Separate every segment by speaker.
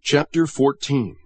Speaker 1: Chapter 14.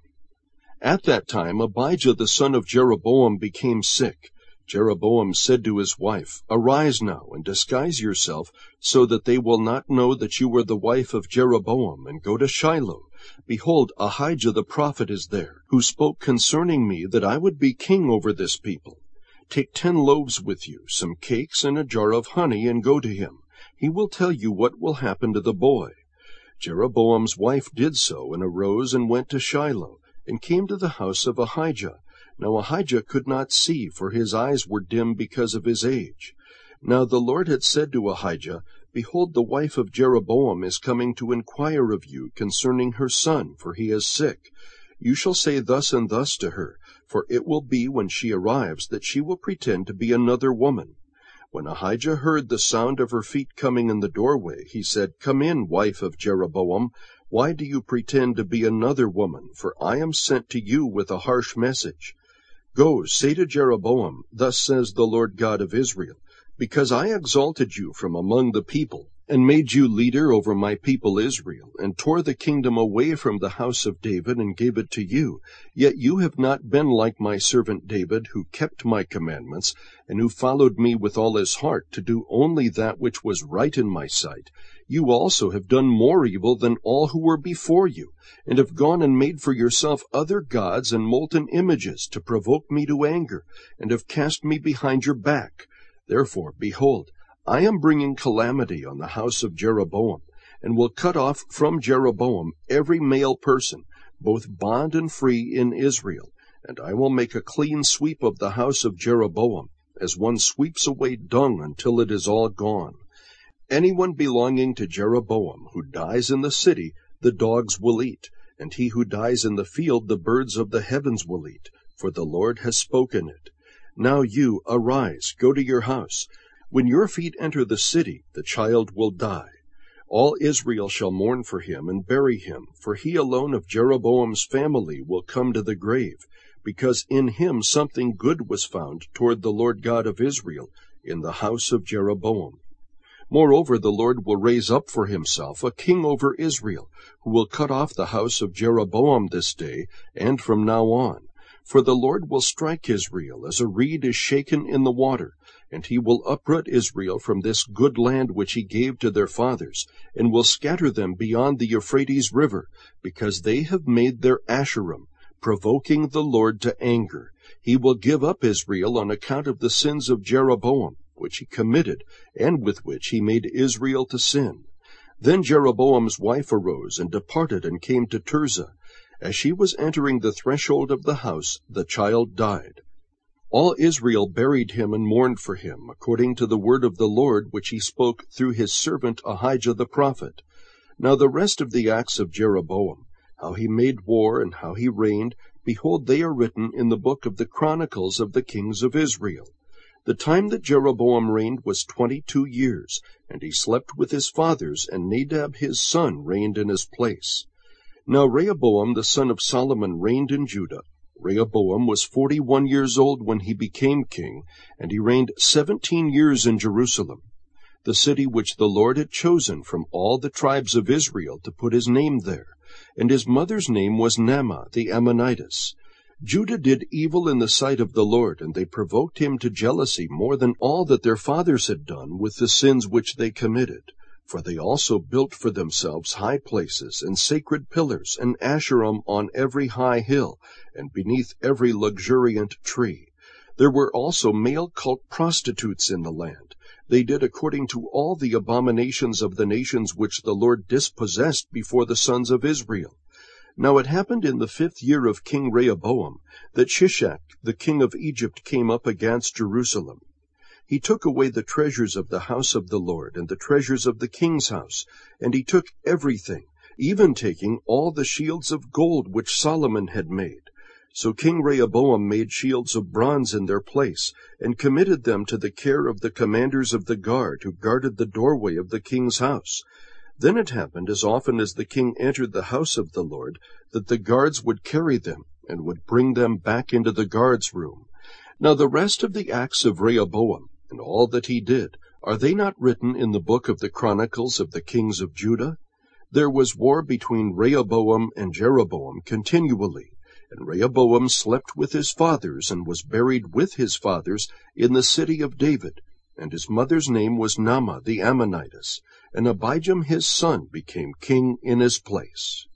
Speaker 1: At that time Abijah the son of Jeroboam became sick. Jeroboam said to his wife, "Arise now, and disguise yourself, so that they will not know that you are the wife of Jeroboam, and go to Shiloh. Behold, Ahijah the prophet is there, who spoke concerning me that I would be king over this people. Take 10 loaves with you, some cakes, and a jar of honey, and go to him. He will tell you what will happen to the boy." Jeroboam's wife did so, and arose and went to Shiloh, and came to the house of Ahijah. Now Ahijah could not see, for his eyes were dim because of his age. Now the Lord had said to Ahijah, "Behold, the wife of Jeroboam is coming to inquire of you concerning her son, for he is sick. You shall say thus and thus to her, for it will be when she arrives that she will pretend to be another woman." When Ahijah heard the sound of her feet coming in the doorway, he said, "Come in, wife of Jeroboam. Why do you pretend to be another woman? For I am sent to you with a harsh message. Go, say to Jeroboam, Thus says the Lord God of Israel, because I exalted you from among the people, and made you leader over my people Israel, and tore the kingdom away from the house of David, and gave it to you. Yet you have not been like my servant David, who kept my commandments, and who followed me with all his heart, to do only that which was right in my sight. You also have done more evil than all who were before you, and have gone and made for yourself other gods and molten images, to provoke me to anger, and have cast me behind your back. Therefore, behold, I am bringing calamity on the house of Jeroboam, and will cut off from Jeroboam every male person, both bond and free, in Israel. And I will make a clean sweep of the house of Jeroboam, as one sweeps away dung until it is all gone. Anyone belonging to Jeroboam who dies in the city, the dogs will eat, and he who dies in the field, the birds of the heavens will eat, for the Lord has spoken it. Now you, arise, go to your house. When your feet enter the city, the child will die. All Israel shall mourn for him and bury him, for he alone of Jeroboam's family will come to the grave, because in him something good was found toward the Lord God of Israel in the house of Jeroboam. Moreover, the Lord will raise up for himself a king over Israel, who will cut off the house of Jeroboam this day and from now on. For the Lord will strike Israel as a reed is shaken in the water, and he will uproot Israel from this good land which he gave to their fathers, and will scatter them beyond the Euphrates River, because they have made their Asherim, provoking the Lord to anger. He will give up Israel on account of the sins of Jeroboam, which he committed, and with which he made Israel to sin. Then Jeroboam's wife arose and departed and came to Tirzah. As she was entering the threshold of the house, the child died. All Israel buried him and mourned for him, according to the word of the Lord which he spoke through his servant Ahijah the prophet. Now the rest of the acts of Jeroboam, how he made war and how he reigned, behold, they are written in the book of the Chronicles of the kings of Israel. The time that Jeroboam reigned was 22 years, and he slept with his fathers, and Nadab his son reigned in his place. Now Rehoboam the son of Solomon reigned in Judah. Rehoboam was 41 years old when he became king, and he reigned 17 years in Jerusalem, the city which the Lord had chosen from all the tribes of Israel to put his name there. And his mother's name was Naamah the Ammonitess. Judah did evil in the sight of the Lord, and they provoked him to jealousy more than all that their fathers had done with the sins which they committed. For they also built for themselves high places, and sacred pillars, and Asherim on every high hill, and beneath every luxuriant tree. There were also male cult prostitutes in the land. They did according to all the abominations of the nations which the Lord dispossessed before the sons of Israel. Now it happened in the 5th year of King Rehoboam, that Shishak the king of Egypt came up against Jerusalem. He took away the treasures of the house of the Lord, and the treasures of the king's house, and he took everything, even taking all the shields of gold which Solomon had made. So King Rehoboam made shields of bronze in their place, and committed them to the care of the commanders of the guard, who guarded the doorway of the king's house. Then it happened, as often as the king entered the house of the Lord, that the guards would carry them, and would bring them back into the guard's room. Now the rest of the acts of Rehoboam, and all that he did, are they not written in the book of the Chronicles of the kings of Judah? There was war between Rehoboam and Jeroboam continually, and Rehoboam slept with his fathers and was buried with his fathers in the city of David, and his mother's name was Naamah the Ammonitess, and Abijam his son became king in his place.